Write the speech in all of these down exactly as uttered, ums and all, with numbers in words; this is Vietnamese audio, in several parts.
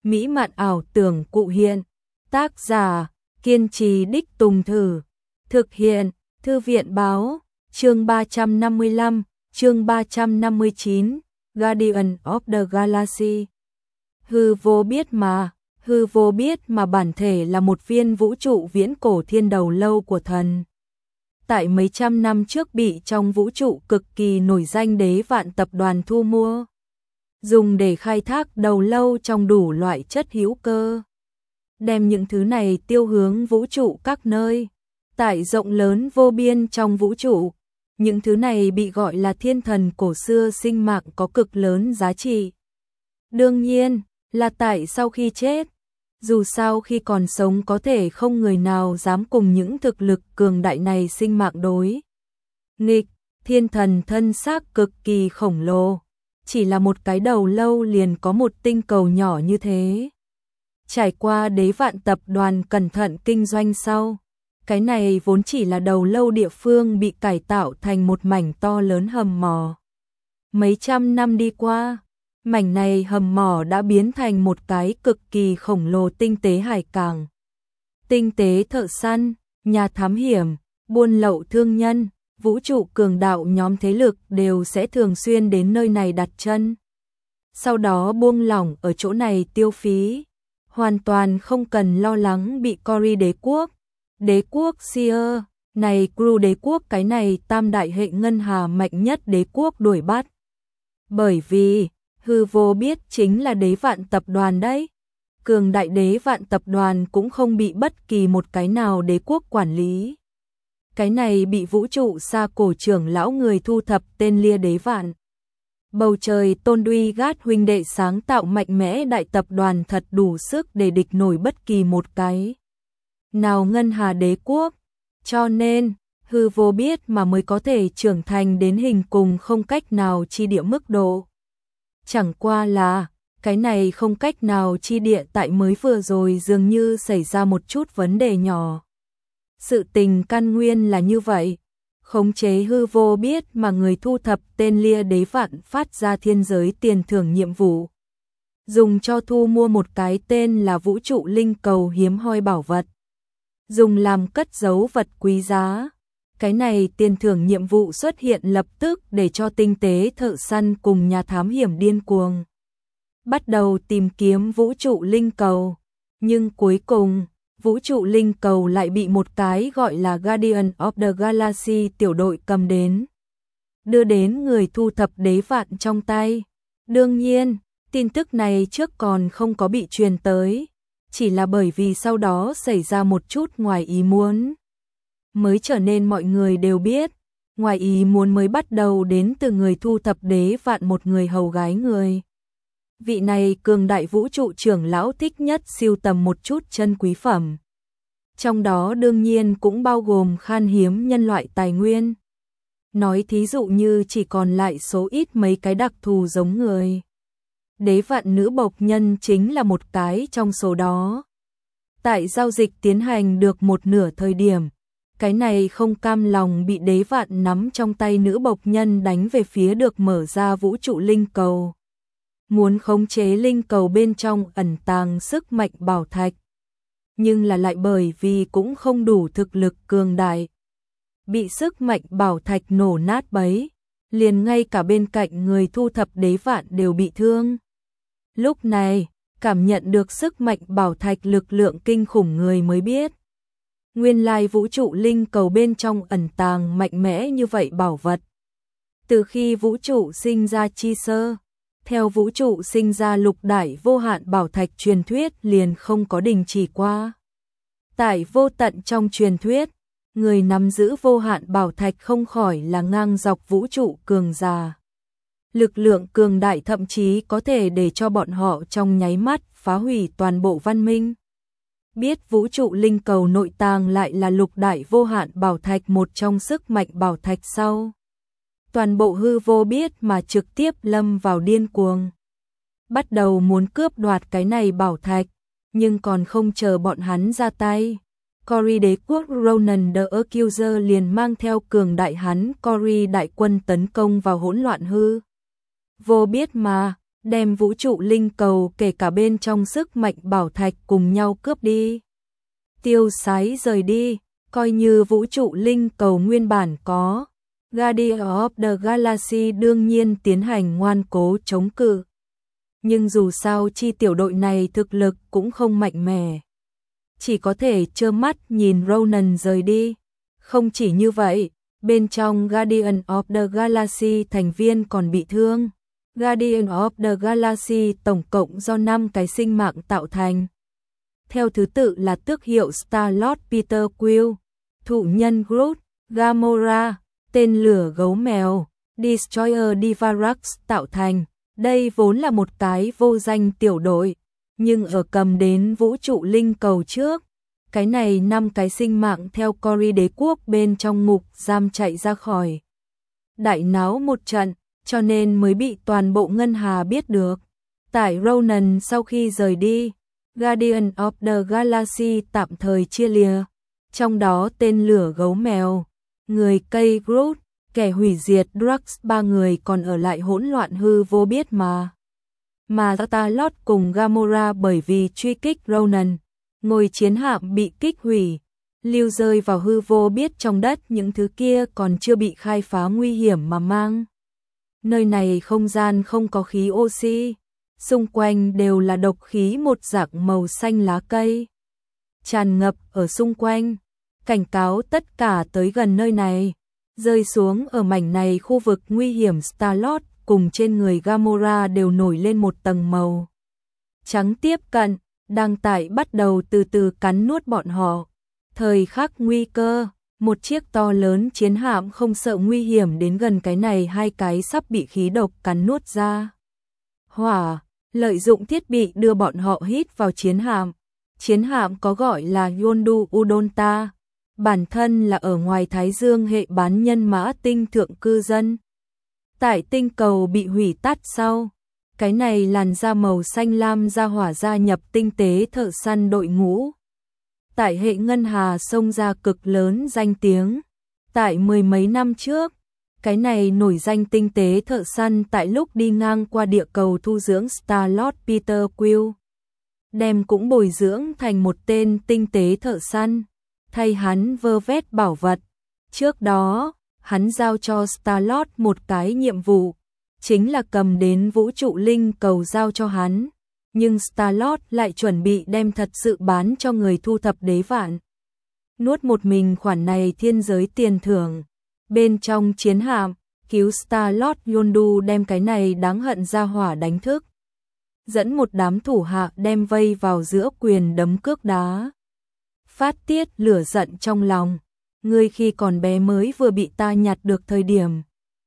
mỹ mạn ảo tưởng cụ hiện. Tác giả, kiên trì đích tùng thử. Thực hiện, Thư viện báo, chương ba trăm năm mươi lăm, chương ba trăm năm mươi chín, Guardian of the Galaxy. Hư vô biết mà, hư vô biết mà bản thể là một viên vũ trụ viễn cổ thiên đầu lâu của thần. Tại mấy trăm năm trước bị trong vũ trụ cực kỳ nổi danh Đế Vạn tập đoàn thu mua, dùng để khai thác đầu lâu trong đủ loại chất hữu cơ, đem những thứ này tiêu hướng vũ trụ các nơi. Tại rộng lớn vô biên trong vũ trụ, những thứ này bị gọi là thiên thần cổ xưa sinh mạng có cực lớn giá trị. Đương nhiên là tại sau khi chết, dù sao khi còn sống có thể không người nào dám cùng những thực lực cường đại này sinh mạng đối nghịch. Thiên thần thân xác cực kỳ khổng lồ, chỉ là một cái đầu lâu liền có một tinh cầu nhỏ như thế. Trải qua Đế Vạn tập đoàn cẩn thận kinh doanh sau, cái này vốn chỉ là đầu lâu địa phương bị cải tạo thành một mảnh to lớn hầm mỏ. Mấy trăm năm đi qua, mảnh này hầm mỏ đã biến thành một cái cực kỳ khổng lồ tinh tế hải cảng. Tinh tế thợ săn, nhà thám hiểm, buôn lậu thương nhân, vũ trụ cường đạo nhóm thế lực đều sẽ thường xuyên đến nơi này đặt chân. Sau đó buông lỏng ở chỗ này tiêu phí, hoàn toàn không cần lo lắng bị Cori đế quốc, đế quốc Seer, này Gru đế quốc, cái này tam đại hệ ngân hà mạnh nhất đế quốc đuổi bắt. Bởi vì hư vô biết chính là Đế Vạn tập đoàn đấy. Cường đại Đế Vạn tập đoàn cũng không bị bất kỳ một cái nào đế quốc quản lý. Cái này bị vũ trụ xa cổ trưởng lão người thu thập tên Lia Đế Vạn. Bầu trời tôn uy gát huynh đệ sáng tạo mạnh mẽ đại tập đoàn thật đủ sức để địch nổi bất kỳ một cái nào ngân hà đế quốc. Cho nên hư vô biết mà mới có thể trưởng thành đến hình cùng không cách nào chi địa mức độ. Chẳng qua là, cái này không cách nào chi địa tại mới vừa rồi dường như xảy ra một chút vấn đề nhỏ. Sự tình căn nguyên là như vậy, khống chế hư vô biết mà người thu thập tên Lia Đế Vạn phát ra thiên giới tiền thưởng nhiệm vụ, dùng cho thu mua một cái tên là vũ trụ linh cầu hiếm hoi bảo vật, dùng làm cất giấu vật quý giá. Cái này tiền thưởng nhiệm vụ xuất hiện lập tức để cho tinh tế thợ săn cùng nhà thám hiểm điên cuồng bắt đầu tìm kiếm vũ trụ linh cầu. Nhưng cuối cùng, vũ trụ linh cầu lại bị một cái gọi là Guardian of the Galaxy tiểu đội cầm đến, đưa đến người thu thập Đế Vạn trong tay. Đương nhiên, tin tức này trước còn không có bị truyền tới, chỉ là bởi vì sau đó xảy ra một chút ngoài ý muốn, mới trở nên mọi người đều biết. Ngoài ý muốn mới bắt đầu đến từ người thu thập Đế Vạn, một người hầu gái người. Vị này cường đại vũ trụ trưởng lão thích nhất sưu tầm một chút chân quý phẩm. Trong đó đương nhiên cũng bao gồm khan hiếm nhân loại tài nguyên. Nói thí dụ như chỉ còn lại số ít mấy cái đặc thù giống người. Đế Vạn nữ bộc nhân chính là một cái trong số đó. Tại giao dịch tiến hành được một nửa thời điểm, cái này không cam lòng bị Đế Vạn nắm trong tay nữ bộc nhân đánh về phía được mở ra vũ trụ linh cầu. Muốn khống chế linh cầu bên trong ẩn tàng sức mạnh bảo thạch. Nhưng là lại bởi vì cũng không đủ thực lực cường đại, bị sức mạnh bảo thạch nổ nát bấy, liền ngay cả bên cạnh người thu thập Đế Vạn đều bị thương. Lúc này, cảm nhận được sức mạnh bảo thạch lực lượng kinh khủng người mới biết. Nguyên lai vũ trụ linh cầu bên trong ẩn tàng mạnh mẽ như vậy bảo vật. Từ khi vũ trụ sinh ra chi sơ, theo vũ trụ sinh ra lục đại vô hạn bảo thạch truyền thuyết liền không có đình chỉ qua. Tại vô tận trong truyền thuyết, người nắm giữ vô hạn bảo thạch không khỏi là ngang dọc vũ trụ cường giả. Lực lượng cường đại thậm chí có thể để cho bọn họ trong nháy mắt phá hủy toàn bộ văn minh. Biết vũ trụ linh cầu nội tàng lại là lục đại vô hạn bảo thạch, một trong sức mạnh bảo thạch sau. Toàn bộ hư vô biết mà trực tiếp lâm vào điên cuồng. Bắt đầu muốn cướp đoạt cái này bảo thạch, nhưng còn không chờ bọn hắn ra tay. Cori đế quốc Ronan the Accuser liền mang theo cường đại hắn Cori đại quân tấn công vào hỗn loạn hư vô biết mà, đem vũ trụ linh cầu kể cả bên trong sức mạnh bảo thạch cùng nhau cướp đi. Tiêu sái rời đi, coi như vũ trụ linh cầu nguyên bản có. Guardians of the Galaxy đương nhiên tiến hành ngoan cố chống cự. Nhưng dù sao chi tiểu đội này thực lực cũng không mạnh mẽ. Chỉ có thể trơ mắt nhìn Ronan rời đi. Không chỉ như vậy, bên trong Guardians of the Galaxy thành viên còn bị thương. Guardians of the Galaxy tổng cộng do năm cái sinh mạng tạo thành. Theo thứ tự là tước hiệu Star-Lord Peter Quill, thụ nhân Groot, Gamora, tên lửa gấu mèo, Destroyer Divarax tạo thành. Đây vốn là một cái vô danh tiểu đội, nhưng ở cầm đến vũ trụ linh cầu trước, cái này năm cái sinh mạng theo Cory đế quốc bên trong ngục giam chạy ra khỏi. Đại náo một trận, cho nên mới bị toàn bộ Ngân Hà biết được. Tại Ronan sau khi rời đi, Guardians of the Galaxy tạm thời chia lìa, trong đó tên lửa gấu mèo, người cây Groot, kẻ hủy diệt Drax ba người còn ở lại hỗn loạn hư vô biết mà. Mà Star-Lord cùng Gamora bởi vì truy kích Ronan, ngôi chiến hạm bị kích hủy, lưu rơi vào hư vô biết trong đất những thứ kia còn chưa bị khai phá nguy hiểm mà mang. Nơi này không gian không có khí oxy, xung quanh đều là độc khí một dạng màu xanh lá cây. Tràn ngập ở xung quanh, cảnh cáo tất cả tới gần nơi này. Rơi xuống ở mảnh này khu vực nguy hiểm Star-Lord cùng trên người Gamora đều nổi lên một tầng màu trắng tiếp cận, đang tại bắt đầu từ từ cắn nuốt bọn họ. Thời khắc nguy cơ, một chiếc to lớn chiến hạm không sợ nguy hiểm đến gần cái này hai cái sắp bị khí độc cắn nuốt ra. Hỏa, lợi dụng thiết bị đưa bọn họ hít vào chiến hạm. Chiến hạm có gọi là Yondu Udonta. Bản thân là ở ngoài Thái Dương hệ bán nhân mã tinh thượng cư dân. Tại tinh cầu bị hủy tắt sau, cái này làn da màu xanh lam ra hỏa gia nhập tinh tế thợ săn đội ngũ. Tại hệ Ngân Hà xông ra cực lớn danh tiếng. Tại mười mấy năm trước, cái này nổi danh tinh tế thợ săn tại lúc đi ngang qua địa cầu thu dưỡng Star-Lord Peter Quill, đem cũng bồi dưỡng thành một tên tinh tế thợ săn, thay hắn vơ vét bảo vật. Trước đó, hắn giao cho Star-Lord một cái nhiệm vụ, chính là cầm đến vũ trụ linh cầu giao cho hắn. Nhưng Star-Lord lại chuẩn bị đem thật sự bán cho người thu thập đế vạn. Nuốt một mình khoản này thiên giới tiền thưởng. Bên trong chiến hạm, cứu Star-Lord Yondu đem cái này đáng hận ra hỏa đánh thức. Dẫn một đám thủ hạ đem vây vào giữa quyền đấm cước đá. Phát tiết lửa giận trong lòng. Ngươi khi còn bé mới vừa bị ta nhặt được thời điểm.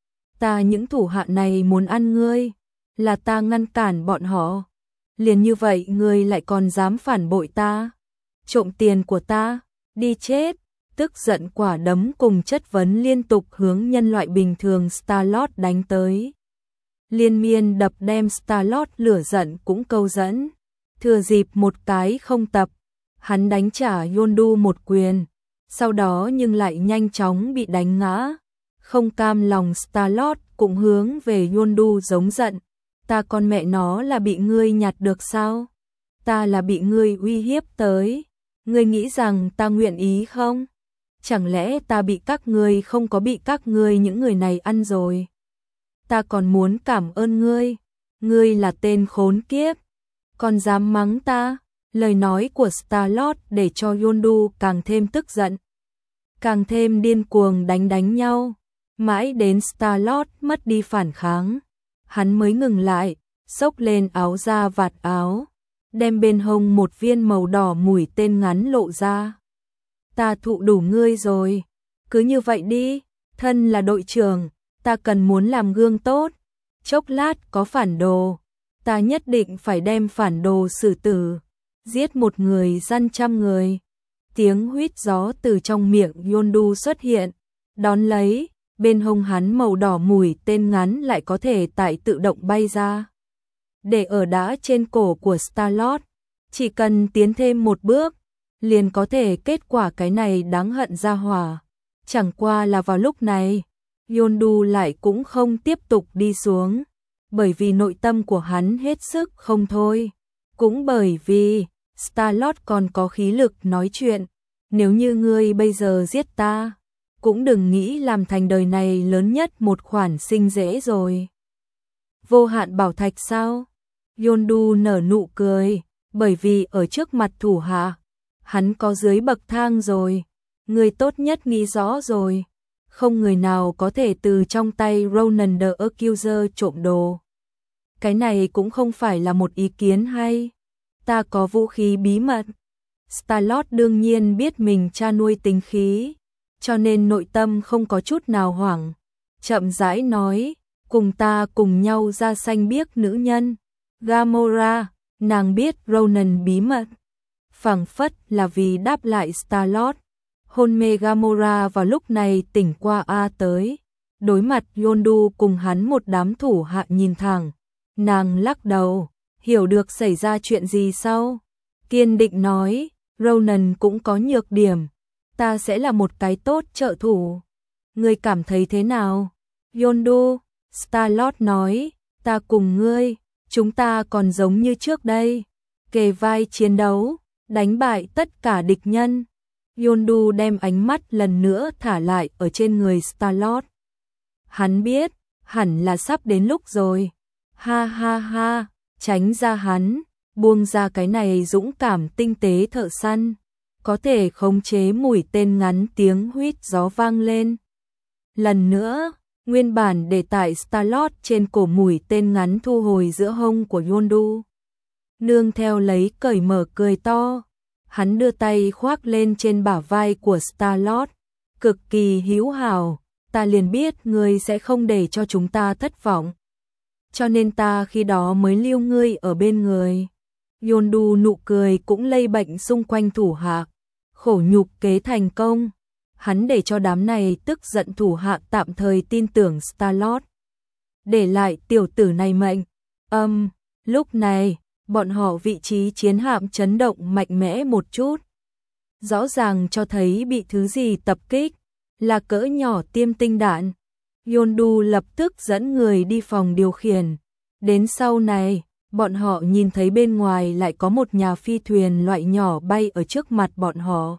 Ta những thủ hạ này muốn ăn ngươi, là ta ngăn cản bọn họ. Liền như vậy ngươi lại còn dám phản bội ta, trộm tiền của ta, đi chết. Tức giận quả đấm cùng chất vấn liên tục hướng nhân loại bình thường Star-Lord đánh tới. Liên miên đập đem Star-Lord lửa giận cũng câu dẫn. Thừa dịp một cái không tập, hắn đánh trả Yondu một quyền, sau đó nhưng lại nhanh chóng bị đánh ngã. Không cam lòng Star-Lord cũng hướng về Yondu giống giận. Ta con mẹ nó là bị ngươi nhặt được sao? Ta là bị ngươi uy hiếp tới. Ngươi nghĩ rằng ta nguyện ý không? Chẳng lẽ ta bị các ngươi không có bị các ngươi những người này ăn rồi? Ta còn muốn cảm ơn ngươi. Ngươi là tên khốn kiếp. Còn dám mắng ta? Lời nói của Star-Lord để cho Yondu càng thêm tức giận. Càng thêm điên cuồng đánh đánh nhau. Mãi đến Star-Lord mất đi phản kháng, hắn mới ngừng lại, xốc lên áo da vạt áo, đem bên hông một viên màu đỏ mũi tên ngắn lộ ra. Ta thụ đủ ngươi rồi, cứ như vậy đi, thân là đội trưởng, ta cần muốn làm gương tốt. Chốc lát có phản đồ, ta nhất định phải đem phản đồ xử tử, giết một người dăn trăm người. Tiếng huýt gió từ trong miệng Yondu xuất hiện, đón lấy. Bên hông hắn màu đỏ mũi tên ngắn lại có thể tại tự động bay ra. Để ở đã trên cổ của Star-Lord, chỉ cần tiến thêm một bước, liền có thể kết quả cái này đáng hận ra hỏa. Chẳng qua là vào lúc này, Yondu lại cũng không tiếp tục đi xuống. bởi vì nội tâm của hắn hết sức không thôi. Cũng bởi vì Star-Lord còn có khí lực nói chuyện, nếu như ngươi bây giờ giết ta, cũng đừng nghĩ làm thành đời này lớn nhất một khoản sinh dễ rồi. Vô hạn bảo thạch sao? Yondu nở nụ cười, bởi vì ở trước mặt thủ hạ, hắn có dưới bậc thang rồi, người tốt nhất nghĩ rõ rồi, không người nào có thể từ trong tay Ronan the Accuser trộm đồ. Cái này cũng không phải là một ý kiến hay, ta có vũ khí bí mật. Star-Lord đương nhiên biết mình cha nuôi tính khí, cho nên nội tâm không có chút nào hoảng, chậm rãi nói, cùng ta cùng nhau ra xanh biếc nữ nhân. Gamora, nàng biết Ronan bí mật. Phảng phất là vì đáp lại Star-Lord. Hôn mê Gamora vào lúc này tỉnh qua a tới. Đối mặt Yondu cùng hắn một đám thủ hạ nhìn thẳng. Nàng lắc đầu, hiểu được xảy ra chuyện gì sau. Kiên định nói, Ronan cũng có nhược điểm. Ta sẽ là một cái tốt trợ thủ. Ngươi cảm thấy thế nào? Yondu, Star-Lord nói, ta cùng ngươi, chúng ta còn giống như trước đây. Kề vai chiến đấu, đánh bại tất cả địch nhân. Yondu đem ánh mắt lần nữa thả lại ở trên người Star-Lord. Hắn biết, hẳn là sắp đến lúc rồi. Ha ha ha, tránh ra hắn, buông ra cái này dũng cảm tinh tế thợ săn. Có thể khống chế mũi tên ngắn, tiếng huýt gió vang lên. Lần nữa, nguyên bản để tại Star-Lord trên cổ mũi tên ngắn thu hồi giữa hông của Yondu. Nương theo lấy cởi mở cười to, hắn đưa tay khoác lên trên bả vai của Star-Lord, cực kỳ hữu hảo, ta liền biết ngươi sẽ không để cho chúng ta thất vọng. Cho nên ta khi đó mới lưu ngươi ở bên người. Yondu nụ cười cũng lây bệnh xung quanh thủ hạ, khổ nhục kế thành công. Hắn để cho đám này tức giận thủ hạ tạm thời tin tưởng Star-Lord. Để lại tiểu tử này mệnh. Âm, um, lúc này, bọn họ vị trí chiến hạm chấn động mạnh mẽ một chút. Rõ ràng cho thấy bị thứ gì tập kích, là cỡ nhỏ tiêm tinh đạn. Yondu lập tức dẫn người đi phòng điều khiển. Đến sau này, bọn họ nhìn thấy bên ngoài lại có một nhà phi thuyền loại nhỏ bay ở trước mặt bọn họ.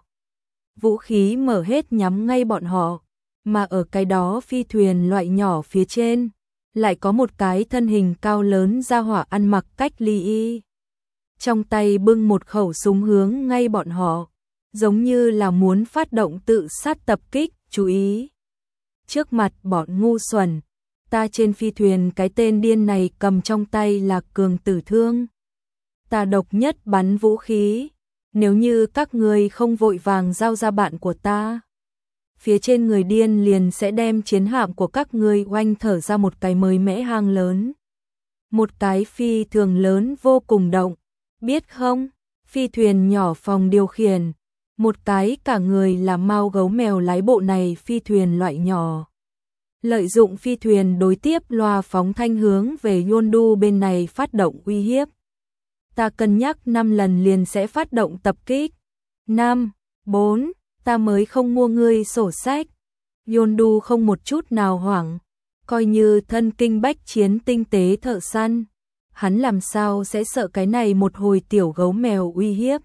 Vũ khí mở hết nhắm ngay bọn họ, mà ở cái đó phi thuyền loại nhỏ phía trên, lại có một cái thân hình cao lớn ra hỏa ăn mặc cách ly y. Trong tay bưng một khẩu súng hướng ngay bọn họ, giống như là muốn phát động tự sát tập kích, chú ý. Trước mặt bọn ngu xuẩn, ta trên phi thuyền cái tên điên này cầm trong tay là cường tử thương. Ta độc nhất bắn vũ khí. Nếu như các người không vội vàng giao ra bạn của ta, phía trên người điên liền sẽ đem chiến hạm của các người oanh thở ra một cái mới mẽ hang lớn. Một cái phi thường lớn vô cùng động, biết không? Phi thuyền nhỏ phòng điều khiển, một cái cả người là mao gấu mèo lái bộ này phi thuyền loại nhỏ. Lợi dụng phi thuyền đối tiếp loa phóng thanh hướng về Yondu bên này phát động uy hiếp. Ta cân nhắc năm lần liền sẽ phát động tập kích. năm, bốn, ta mới không mua ngươi sổ sách. Yondu không một chút nào hoảng, coi như thân kinh bách chiến tinh tế thợ săn. Hắn làm sao sẽ sợ cái này một hồi tiểu gấu mèo uy hiếp.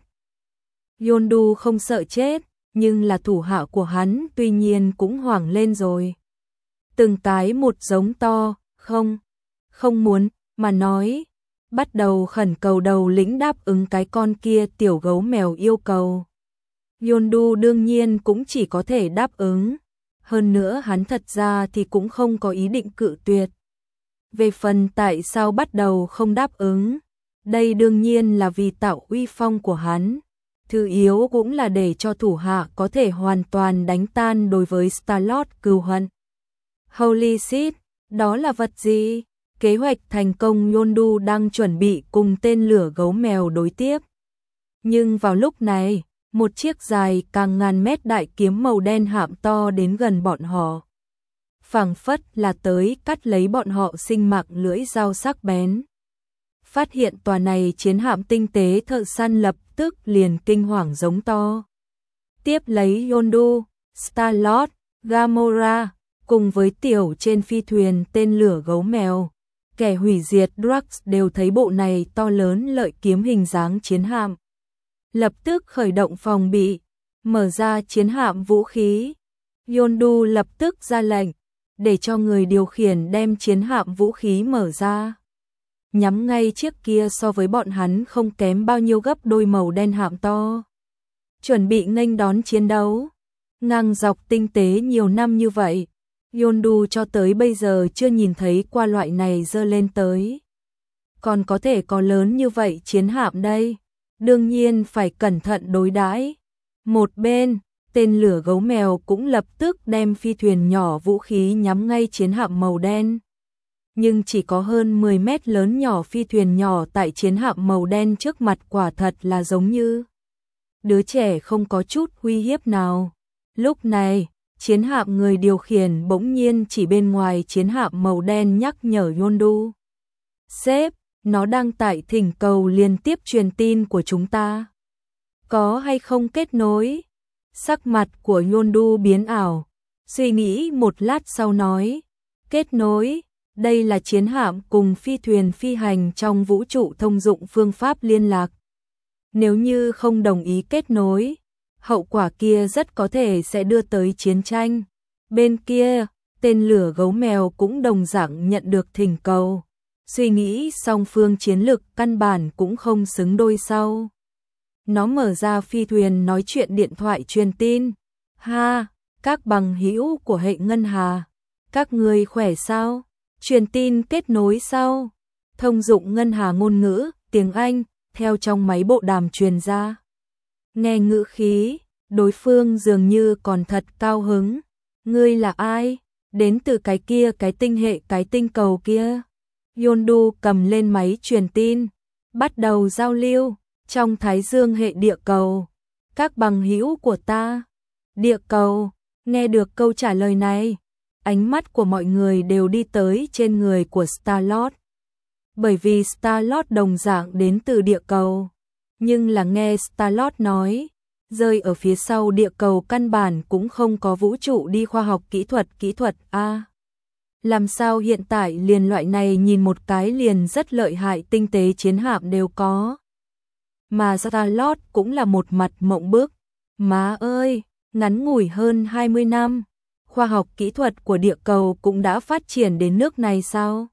Yondu không sợ chết, nhưng là thủ hạ của hắn tuy nhiên cũng hoảng lên rồi. Từng cái một giống to, không, không muốn, mà nói. Bắt đầu khẩn cầu đầu lĩnh đáp ứng cái con kia tiểu gấu mèo yêu cầu. Yondu đương nhiên cũng chỉ có thể đáp ứng. Hơn nữa hắn thật ra thì cũng không có ý định cự tuyệt. Về phần tại sao bắt đầu không đáp ứng, đây đương nhiên là vì tạo uy phong của hắn. Thứ yếu cũng là để cho thủ hạ có thể hoàn toàn đánh tan đối với Star-Lord cừu hận. Holy shit, đó là vật gì? Kế hoạch thành công, Yondu đang chuẩn bị cùng tên lửa gấu mèo đối tiếp. Nhưng vào lúc này, một chiếc dài càng ngàn mét đại kiếm màu đen hạm to đến gần bọn họ. Phảng phất là tới cắt lấy bọn họ sinh mạng lưỡi dao sắc bén. Phát hiện tòa này chiến hạm tinh tế thợ săn lập tức liền kinh hoàng giống to. Tiếp lấy Yondu, Star-Lord, Gamora, cùng với tiểu trên phi thuyền tên lửa gấu mèo. kẻ hủy diệt Drax đều thấy bộ này to lớn lợi kiếm hình dáng chiến hạm. Lập tức khởi động phòng bị, mở ra chiến hạm vũ khí. Yondu lập tức ra lệnh, để cho người điều khiển đem chiến hạm vũ khí mở ra. Nhắm ngay chiếc kia so với bọn hắn không kém bao nhiêu gấp đôi màu đen hạm to. Chuẩn bị nghênh đón chiến đấu. Ngang dọc tinh tế nhiều năm như vậy, Yondu cho tới bây giờ chưa nhìn thấy qua loại này dơ lên tới. Còn có thể có lớn như vậy chiến hạm đây, đương nhiên phải cẩn thận đối đãi. Một bên, tên lửa gấu mèo cũng lập tức đem phi thuyền nhỏ vũ khí nhắm ngay chiến hạm màu đen. Nhưng chỉ có hơn mười mét lớn nhỏ phi thuyền nhỏ tại chiến hạm màu đen trước mặt quả thật là giống như đứa trẻ không có chút uy hiếp nào. Lúc này, chiến hạm người điều khiển bỗng nhiên chỉ bên ngoài chiến hạm màu đen nhắc nhở Yondu. Sếp, nó đang tại thỉnh cầu liên tiếp truyền tin của chúng ta. Có hay không kết nối? Sắc mặt của Yondu biến ảo, suy nghĩ một lát sau nói. Kết nối, đây là chiến hạm cùng phi thuyền phi hành trong vũ trụ thông dụng phương pháp liên lạc. Nếu như không đồng ý kết nối, hậu quả kia rất có thể sẽ đưa tới chiến tranh. Bên kia, tên lửa gấu mèo cũng đồng dạng nhận được thỉnh cầu. Suy nghĩ song phương chiến lực căn bản cũng không xứng đôi sau. Nó mở ra phi thuyền nói chuyện điện thoại truyền tin. Ha, các bằng hữu của hệ ngân hà, các người khỏe sao? Truyền tin kết nối sao? Thông dụng ngân hà ngôn ngữ, tiếng Anh, theo trong máy bộ đàm truyền ra. Nghe ngữ khí, đối phương dường như còn thật cao hứng. Ngươi là ai? Đến từ cái kia cái tinh hệ cái tinh cầu kia. Yondu cầm lên máy truyền tin, bắt đầu giao lưu. Trong Thái Dương hệ địa cầu, các bằng hữu của ta. Địa cầu, nghe được câu trả lời này, ánh mắt của mọi người đều đi tới trên người của Star-Lord. Bởi vì Star-Lord đồng dạng đến từ địa cầu, nhưng là nghe Star-Lord nói, rơi ở phía sau địa cầu căn bản cũng không có vũ trụ đi khoa học kỹ thuật kỹ thuật a. À, làm sao hiện tại liền loại này nhìn một cái liền rất lợi hại tinh tế chiến hạm đều có. Mà Star-Lord cũng là một mặt mộng bức. Má ơi, ngắn ngủi hơn hai mươi năm, khoa học kỹ thuật của địa cầu cũng đã phát triển đến nước này sao?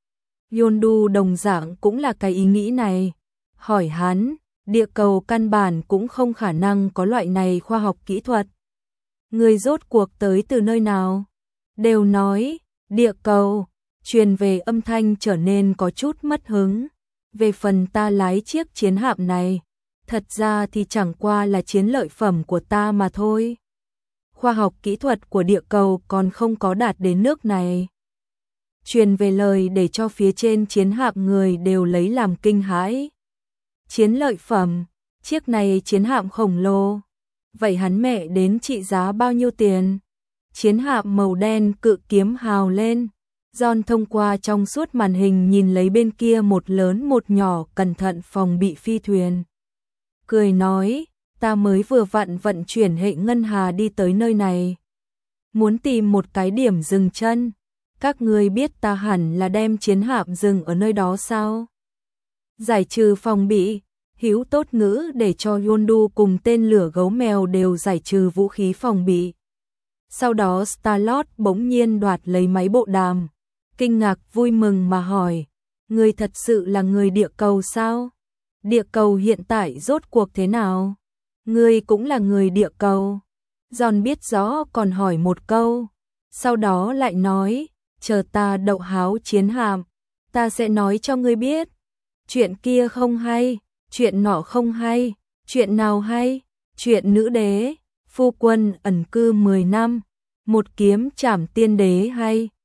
Yondu đồng dạng cũng là cái ý nghĩ này. Hỏi hắn, địa cầu căn bản cũng không khả năng có loại này khoa học kỹ thuật. Người rốt cuộc tới từ nơi nào? Đều nói, địa cầu, truyền về âm thanh trở nên có chút mất hứng. Về phần ta lái chiếc chiến hạm này, thật ra thì chẳng qua là chiến lợi phẩm của ta mà thôi. Khoa học kỹ thuật của địa cầu còn không có đạt đến nước này. Truyền về lời để cho phía trên chiến hạm người đều lấy làm kinh hãi. Chiến lợi phẩm, chiếc này chiến hạm khổng lồ. Vậy hắn mẹ đến trị giá bao nhiêu tiền? Chiến hạm màu đen cự kiếm hào lên. John thông qua trong suốt màn hình nhìn lấy bên kia một lớn một nhỏ cẩn thận phòng bị phi thuyền. Cười nói, ta mới vừa vặn vận chuyển hệ ngân hà đi tới nơi này. Muốn tìm một cái điểm dừng chân. Các ngươi biết ta hẳn là đem chiến hạm dừng ở nơi đó sao? Giải trừ phòng bị, hữu tốt ngữ để cho Yondu cùng tên lửa gấu mèo đều giải trừ vũ khí phòng bị. Sau đó Star-Lord bỗng nhiên đoạt lấy máy bộ đàm. Kinh ngạc vui mừng mà hỏi, người thật sự là người địa cầu sao? Địa cầu hiện tại rốt cuộc thế nào? Người cũng là người địa cầu. John biết rõ còn hỏi một câu, sau đó lại nói, chờ ta đậu háo chiến hạm, ta sẽ nói cho ngươi biết. Chuyện kia không hay, chuyện nọ không hay, chuyện nào hay? Chuyện nữ đế, phu quân ẩn cư mười năm, một kiếm trảm tiên đế hay?